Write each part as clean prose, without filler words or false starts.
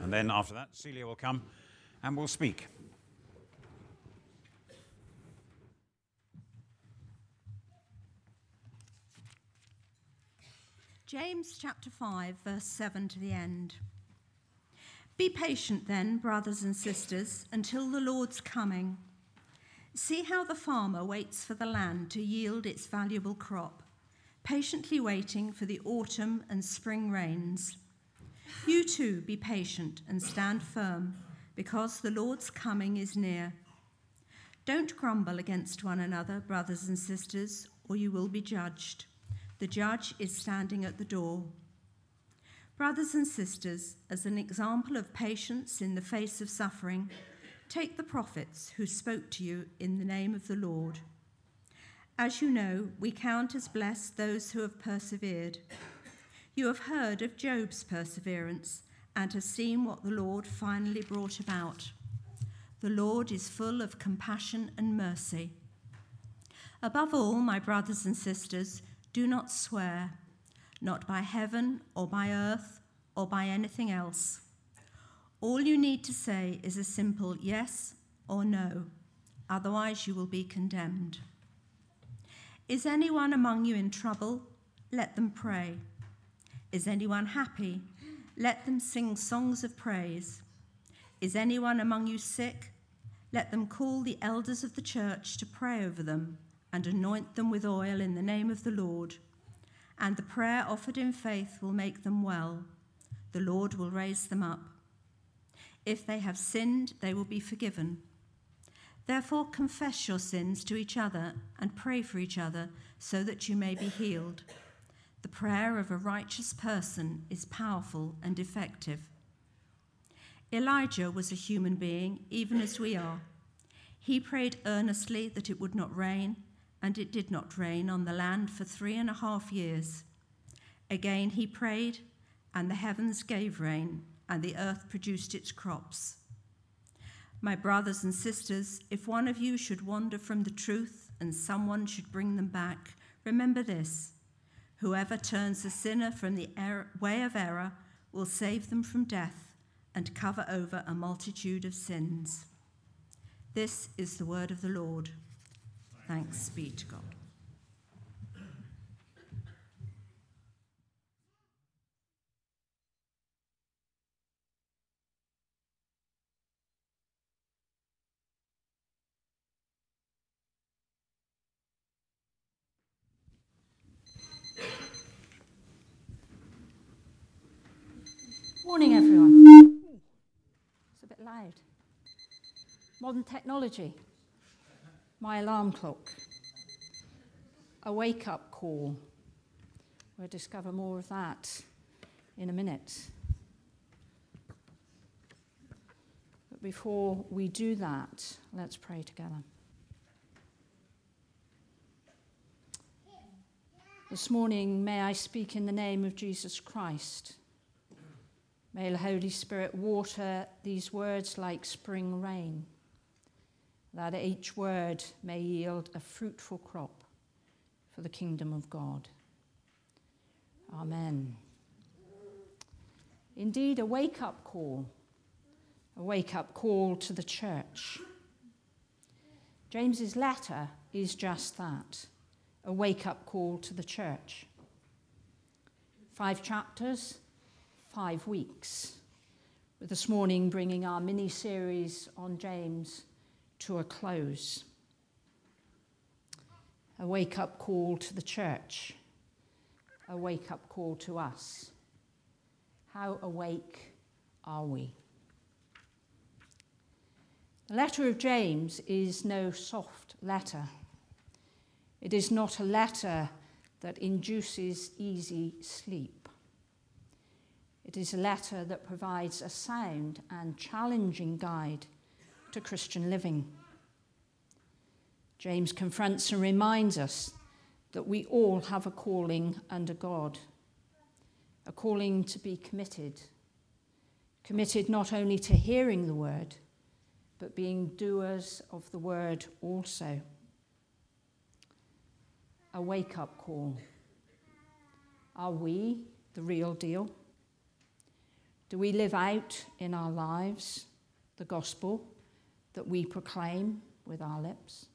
And then after that, Celia will come and will speak. James chapter 5, verse 7 to the end. Be patient then, brothers and sisters, until the Lord's coming. See how the farmer waits for the land to yield its valuable crop, patiently waiting for the autumn and spring rains. You too be patient and stand firm, because the Lord's coming is near. Don't grumble against one another, brothers and sisters, or you will be judged. The judge is standing at the door. Brothers and sisters, as an example of patience in the face of suffering, take the prophets who spoke to you in the name of the Lord. As you know, we count as blessed those who have persevered. You have heard of Job's perseverance and have seen what the Lord finally brought about. The Lord is full of compassion and mercy. Above all, my brothers and sisters, do not swear, not by heaven or by earth or by anything else. All you need to say is a simple yes or no, otherwise you will be condemned. Is anyone among you in trouble? Let them pray. Is anyone happy? Let them sing songs of praise. Is anyone among you sick? Let them call the elders of the church to pray over them and anoint them with oil in the name of the Lord. And the prayer offered in faith will make them well. The Lord will raise them up. If they have sinned, they will be forgiven. Therefore, confess your sins to each other and pray for each other so that you may be healed. The prayer of a righteous person is powerful and effective. Elijah was a human being, even as we are. He prayed earnestly that it would not rain, and it did not rain on the land for 3.5 years. Again he prayed, and the heavens gave rain, and the earth produced its crops. My brothers and sisters, if one of you should wander from the truth and someone should bring them back, remember this: whoever turns a sinner from the way of error will save them from death and cover over a multitude of sins. This is the word of the Lord. Thanks be to God. Morning, everyone. It's a bit loud. Modern technology. My alarm clock. A wake-up call. We'll discover more of that in a minute. But before we do that, let's pray together. This morning, may I speak in the name of Jesus Christ. May the Holy Spirit water these words like spring rain, that each word may yield a fruitful crop for the kingdom of God. Amen. Indeed, a wake-up call to the church. James's letter is just that, a wake-up call to the church. 5 chapters, 5 weeks, with this morning bringing our mini-series on James to a close. A wake-up call to the church, a wake-up call to us. How awake are we? The letter of James is no soft letter. It is not a letter that induces easy sleep. It is a letter that provides a sound and challenging guide to Christian living. James confronts and reminds us that we all have a calling under God, a calling to be committed not only to hearing the word, but being doers of the word also. A wake-up call. Are we the real deal? Do we live out in our lives the gospel that we proclaim with our lips?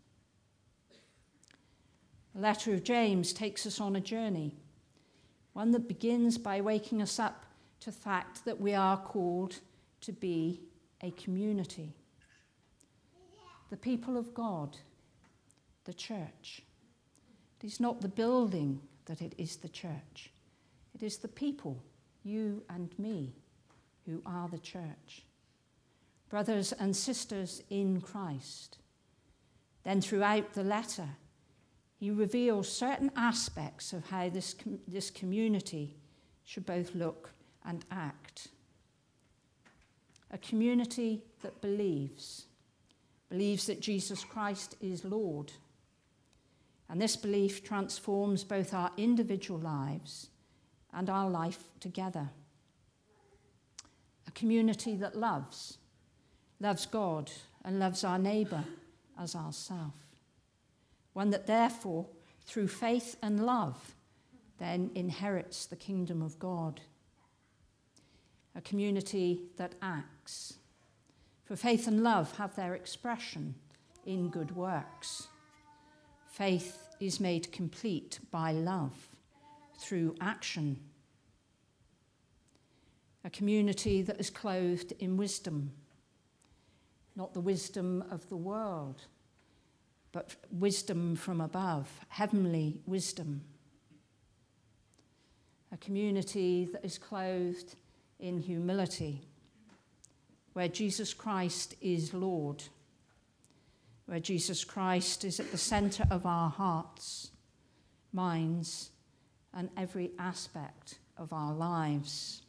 The letter of James takes us on a journey, one that begins by waking us up to the fact that we are called to be a community. The people of God, the church. It is not the building that it is the church. It is the people, you and me, who are the church. Brothers and sisters in Christ. Then throughout the letter, he reveals certain aspects of how this community should both look and act. A community that believes that Jesus Christ is Lord. And this belief transforms both our individual lives and our life together. A community that loves God and loves our neighbour as ourself. One that therefore, through faith and love, then inherits the kingdom of God. A community that acts. For faith and love have their expression in good works. Faith is made complete by love through action. A community that is clothed in wisdom, not the wisdom of the world, but wisdom from above, heavenly wisdom. A community that is clothed in humility, where Jesus Christ is Lord, where Jesus Christ is at the centre of our hearts, minds, and every aspect of our lives.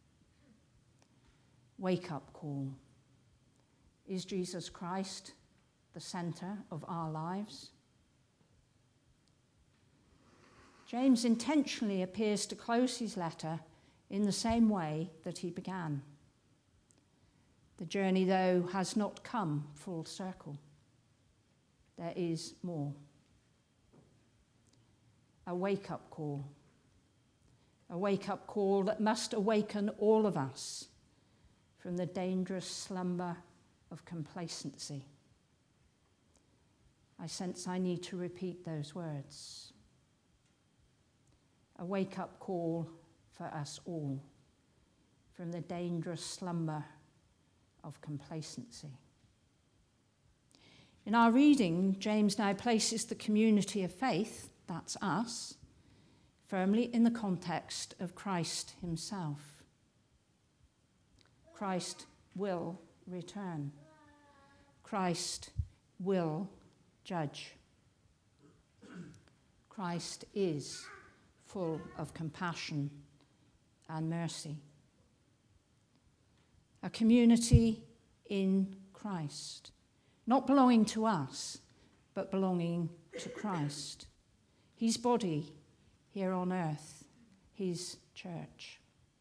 Wake-up call. Is Jesus Christ the centre of our lives? James intentionally appears to close his letter in the same way that he began. The journey, though, has not come full circle. There is more. A wake-up call. A wake-up call that must awaken all of us from the dangerous slumber of complacency. I sense I need to repeat those words. A wake-up call for us all from the dangerous slumber of complacency. In our reading, James now places the community of faith, that's us, firmly in the context of Christ himself. Christ will return. Christ will judge. Christ is full of compassion and mercy. A community in Christ, not belonging to us, but belonging to Christ. His body here on earth, his church.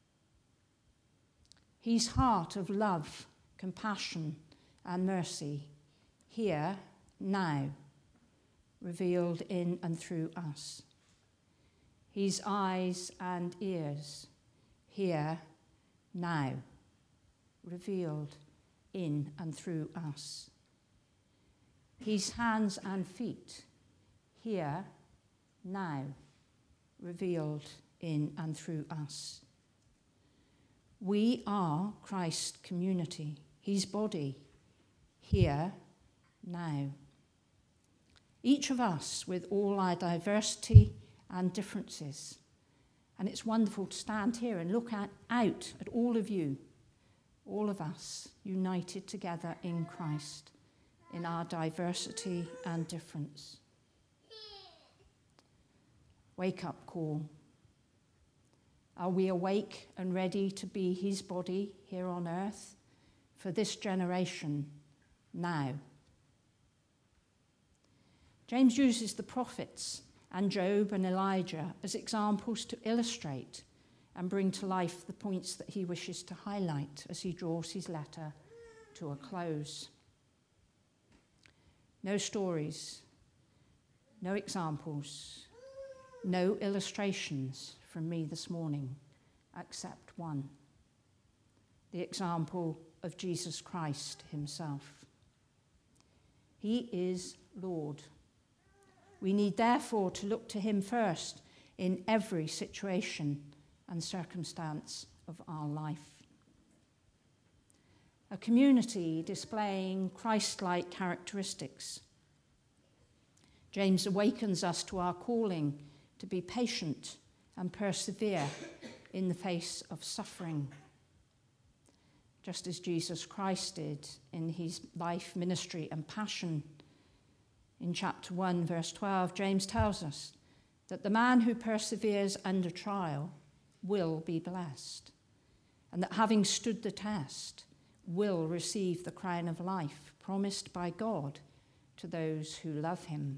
His heart of love, compassion, and mercy here, now, revealed in and through us. His eyes and ears here, now, revealed in and through us. His hands and feet here, now, revealed in and through us. We are Christ's community, his body, here, now. Each of us with all our diversity and differences. And it's wonderful to stand here and look out at all of you, all of us, united together in Christ, in our diversity and difference. Wake-up call. Are we awake and ready to be his body here on earth for this generation now? James uses the prophets and Job and Elijah as examples to illustrate and bring to life the points that he wishes to highlight as he draws his letter to a close. No stories, no examples, no illustrations from me this morning, except one. the example of Jesus Christ himself. He is Lord. We need therefore to look to him first in every situation and circumstance of our life. A community displaying Christ-like characteristics. James awakens us to our calling to be patient and persevere in the face of suffering, just as Jesus Christ did in his life, ministry, and passion. In chapter 1, verse 12, James tells us that the man who perseveres under trial will be blessed, and that having stood the test, will receive the crown of life promised by God to those who love him.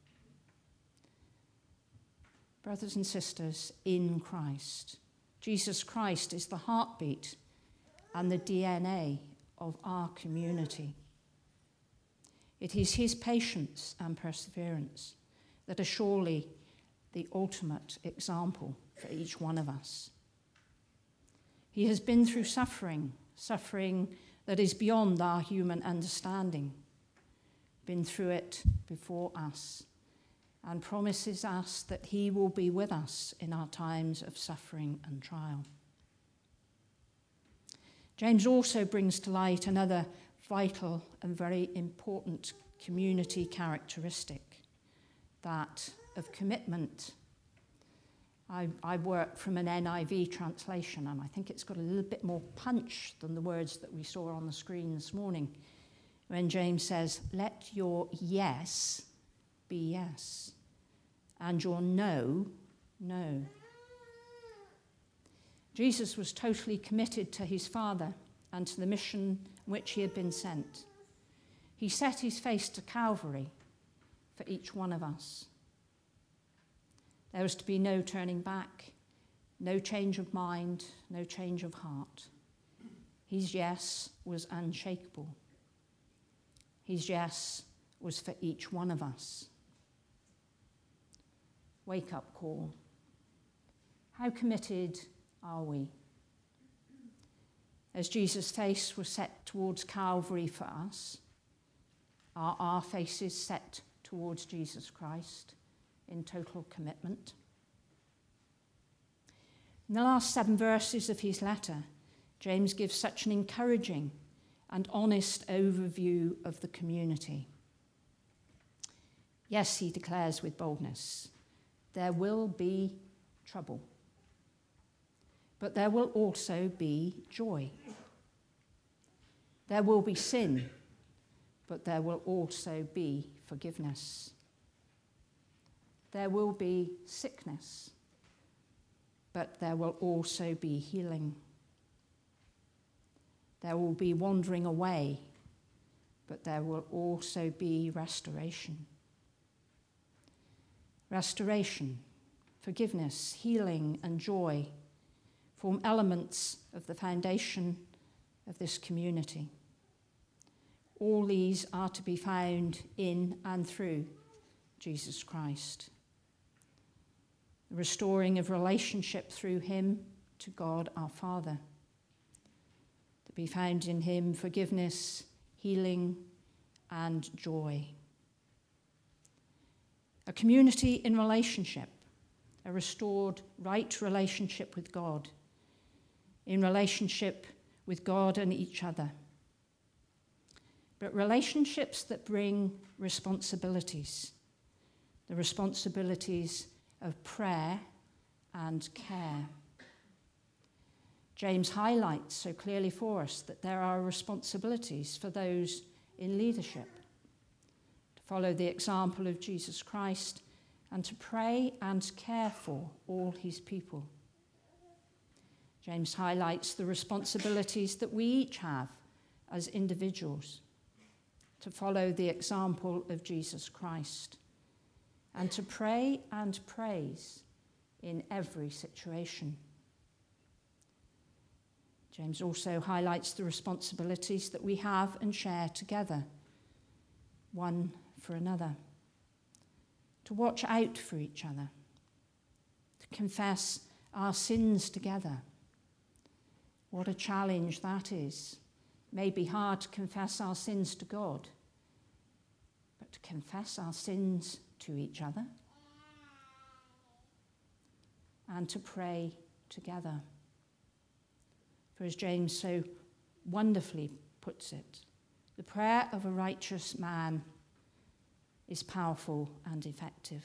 Brothers and sisters in Christ, Jesus Christ is the heartbeat and the DNA of our community. It is his patience and perseverance that are surely the ultimate example for each one of us. He has been through suffering that is beyond our human understanding, been through it before us, and promises us that he will be with us in our times of suffering and trial. James also brings to light another vital and very important community characteristic, that of commitment. I work from an NIV translation, and I think it's got a little bit more punch than the words that we saw on the screen this morning, when James says, "Let your yes be yes, and your no, no." Jesus was totally committed to his Father and to the mission which he had been sent. He set his face to Calvary for each one of us. There was to be no turning back, no change of mind, no change of heart. His yes was unshakable. His yes was for each one of us. Wake-up call. How committed are we? As Jesus' face was set towards Calvary for us, are our faces set towards Jesus Christ in total commitment? In the last 7 verses of his letter, James gives such an encouraging and honest overview of the community. Yes, he declares with boldness, there will be trouble, but there will also be joy. There will be sin, but there will also be forgiveness. There will be sickness, but there will also be healing. There will be wandering away, but there will also be restoration. Restoration, forgiveness, healing, and joy form elements of the foundation of this community. All these are to be found in and through Jesus Christ. The restoring of relationship through him to God our Father. To be found in him forgiveness, healing, and joy. A community in relationship, a restored right relationship with God, in relationship with God and each other. But relationships that bring responsibilities, the responsibilities of prayer and care. James highlights so clearly for us that there are responsibilities for those in leadership to follow the example of Jesus Christ and to pray and care for all his people. James highlights the responsibilities that we each have as individuals to follow the example of Jesus Christ and to pray and praise in every situation. James also highlights the responsibilities that we have and share together, one for another, to watch out for each other, to confess our sins together, What a challenge that is. It may be hard to confess our sins to God, but to confess our sins to each other and to pray together. For as James so wonderfully puts it, the prayer of a righteous man is powerful and effective.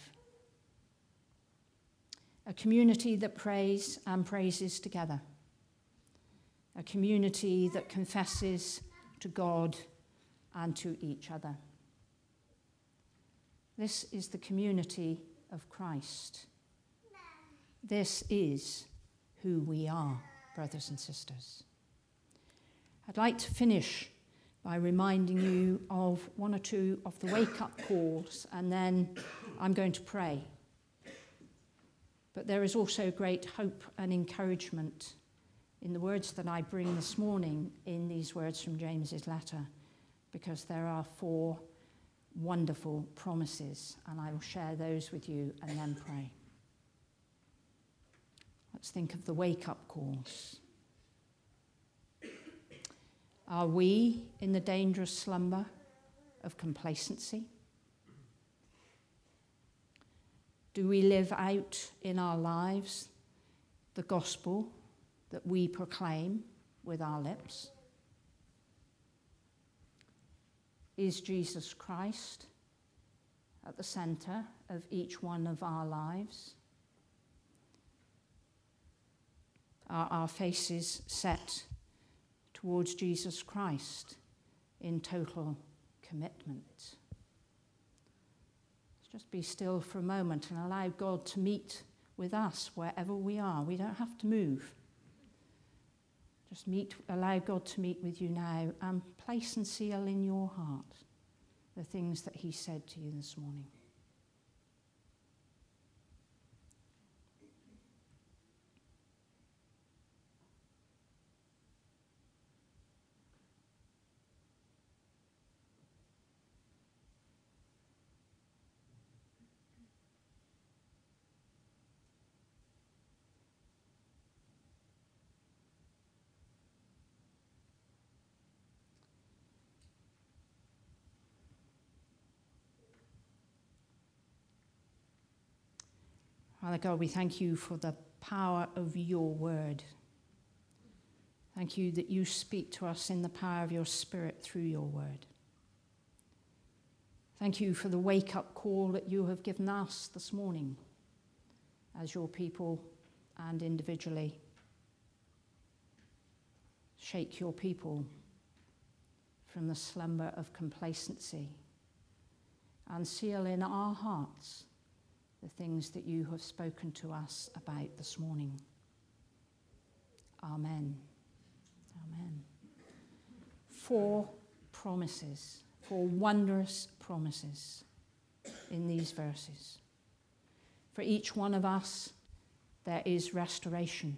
A community that prays and praises together. A community that confesses to God and to each other. This is the community of Christ. This is who we are, brothers and sisters. I'd like to finish by reminding you of one or two of the wake-up calls, and then I'm going to pray. But there is also great hope and encouragement in the words that I bring this morning in these words from James's letter, because there are 4 wonderful promises, and I will share those with you and then pray. Let's think of the wake-up calls. Are we in the dangerous slumber of complacency? Do we live out in our lives the gospel that we proclaim with our lips? Is Jesus Christ at the centre of each one of our lives? Are our faces set towards Jesus Christ in total commitment? Let's just be still for a moment and allow God to meet with us wherever we are. We don't have to move. Just allow God to meet with you now and place and seal in your heart the things that he said to you this morning. Father God, we thank you for the power of your word. Thank you that you speak to us in the power of your Spirit through your word. Thank you for the wake-up call that you have given us this morning as your people and individually. Shake your people from the slumber of complacency and seal in our hearts the things that you have spoken to us about this morning. Amen. Amen. 4 promises, 4 wondrous promises in these verses. For each one of us, there is restoration.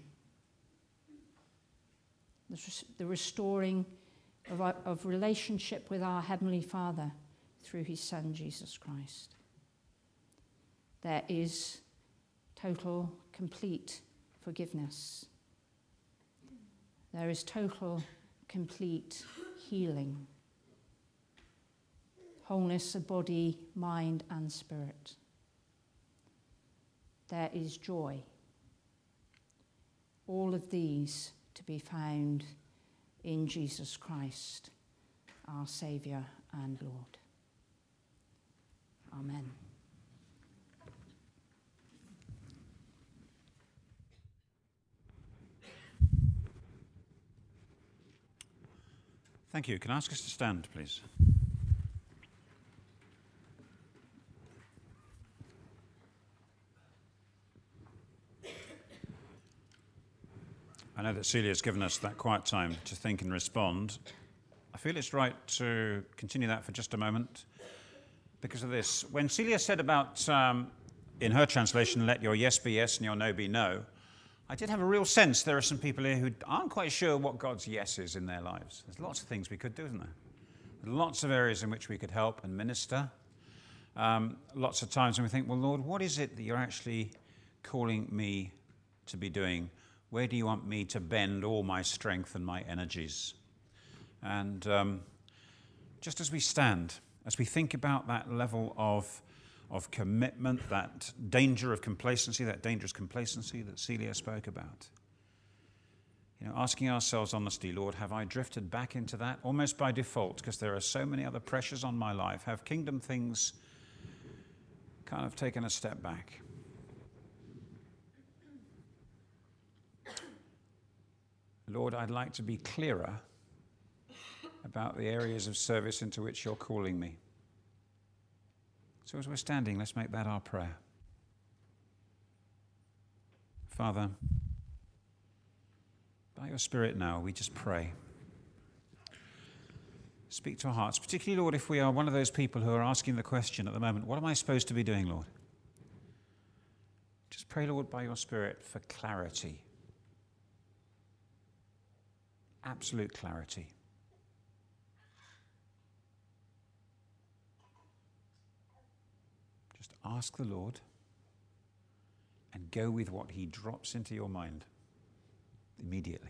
The restoring of relationship with our Heavenly Father through his Son, Jesus Christ. There is total, complete forgiveness. There is total, complete healing. Wholeness of body, mind, and spirit. There is joy. All of these to be found in Jesus Christ, our Saviour and Lord. Amen. Thank you. Can I ask us to stand, please? I know that Celia's given us that quiet time to think and respond. I feel it's right to continue that for just a moment because of this. When Celia said about, in her translation, let your yes be yes and your no be no, I did have a real sense there are some people here who aren't quite sure what God's yes is in their lives. There's lots of things we could do, isn't there? Lots of areas in which we could help and minister. Lots of times when we think, well, Lord, what is it that you're actually calling me to be doing Where do you want me to bend all my strength and my energies? And just as we stand, as we think about that level of commitment, that danger of complacency, that dangerous complacency that Celia spoke about, asking ourselves honestly, Lord, have I drifted back into that almost by default because there are so many other pressures on my life? Have kingdom things kind of taken a step back? Lord, I'd like to be clearer about the areas of service into which you're calling me. So as we're standing, let's make that our prayer. Father, by your Spirit now, we just pray. Speak to our hearts, particularly, Lord, if we are one of those people who are asking the question at the moment, what am I supposed to be doing, Lord? Just pray, Lord, by your Spirit for clarity. Absolute clarity. Just ask the Lord and go with what he drops into your mind immediately.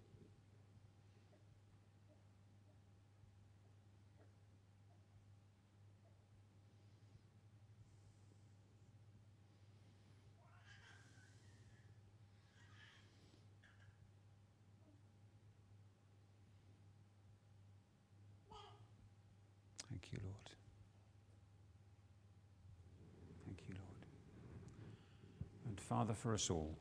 Thank you, Lord. Thank you, Lord. And Father, for us all,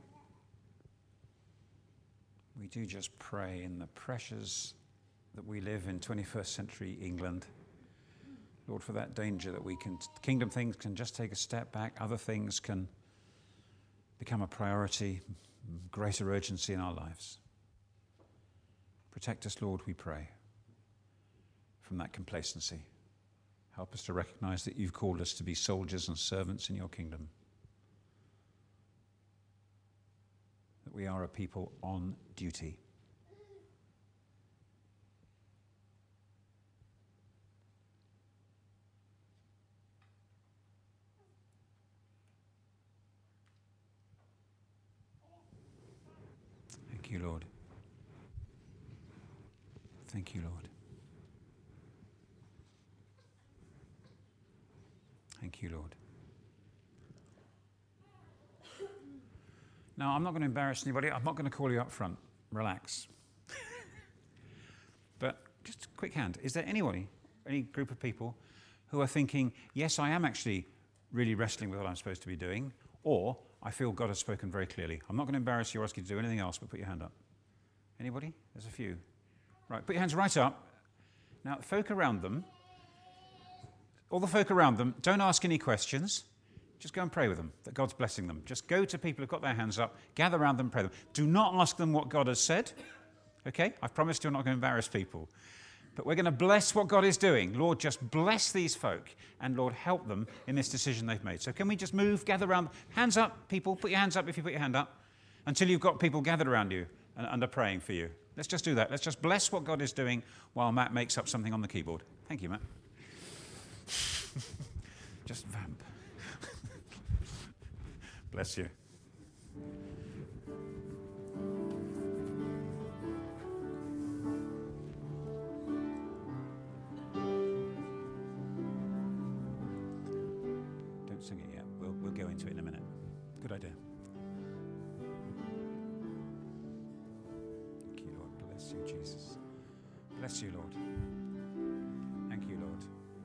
we do just pray in the pressures that we live in 21st century England, Lord, for that danger that kingdom things can just take a step back, other things can become a priority, greater urgency in our lives. Protect us, Lord, we pray, from that complacency. Help us to recognize that you've called us to be soldiers and servants in your kingdom. That we are a people on duty. Thank you, Lord. Thank you, Lord. Thank you, Lord. Now, I'm not going to embarrass anybody. I'm not going to call you up front. Relax. But just a quick hand. Is there anybody, any group of people, who are thinking, yes, I am actually really wrestling with what I'm supposed to be doing, or I feel God has spoken very clearly. I'm not going to embarrass you or ask you to do anything else, but put your hand up. Anybody? There's a few. Right, put your hands right up. Now, folk around them, all the folk around them, don't ask any questions. Just go and pray with them, that God's blessing them. Just go to people who've got their hands up, gather around them, pray them. Do not ask them what God has said. Okay? I've promised you're not going to embarrass people. But we're going to bless what God is doing. Lord, just bless these folk, and Lord, help them in this decision they've made. So can we just move, gather around, hands up, people, put your hands up if you put your hand up, until you've got people gathered around you and are praying for you. Let's just do that. Let's just bless what God is doing while Matt makes up something on the keyboard. Thank you, Matt. Just vamp. Bless you. Don't sing it yet. We'll go into it in a minute. Good idea. Thank you, Lord. Bless you, Jesus. Bless you, Lord. Thank you, Lord.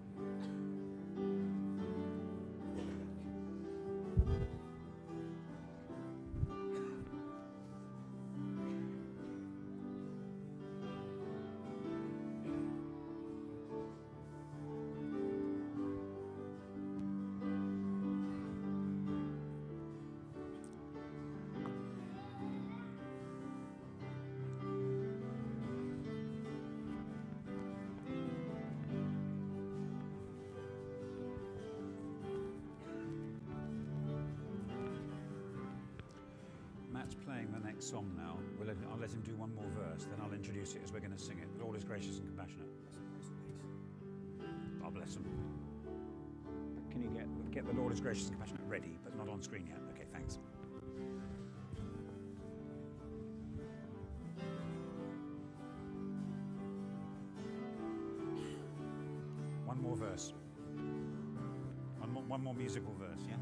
Matt's playing the next song now. I'll let him do one more verse, then I'll introduce it as we're going to sing it. The Lord is gracious and compassionate. God bless him. Can you get the Lord is gracious and compassionate ready, but not on screen yet? Okay, thanks. One more verse. One more musical verse, yeah?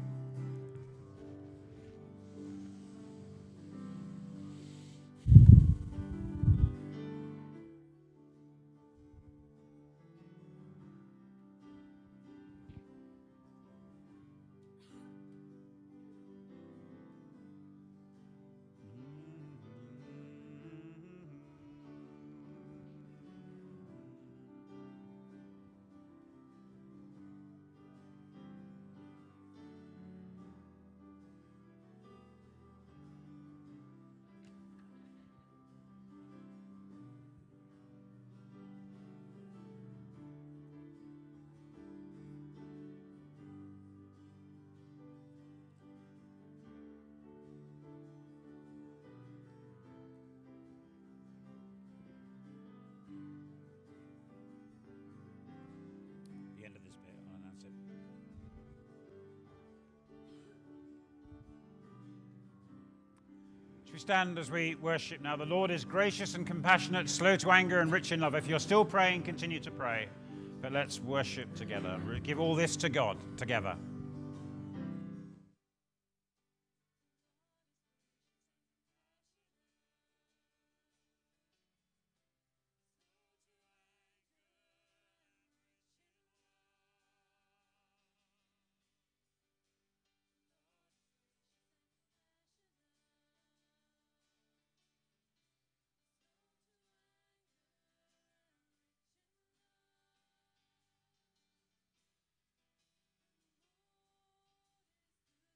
The end of this bit, I'll announce it. Should we stand as we worship now? The Lord is gracious and compassionate, slow to anger and rich in love. If you're still praying, continue to pray. But let's worship together. Give all this to God together.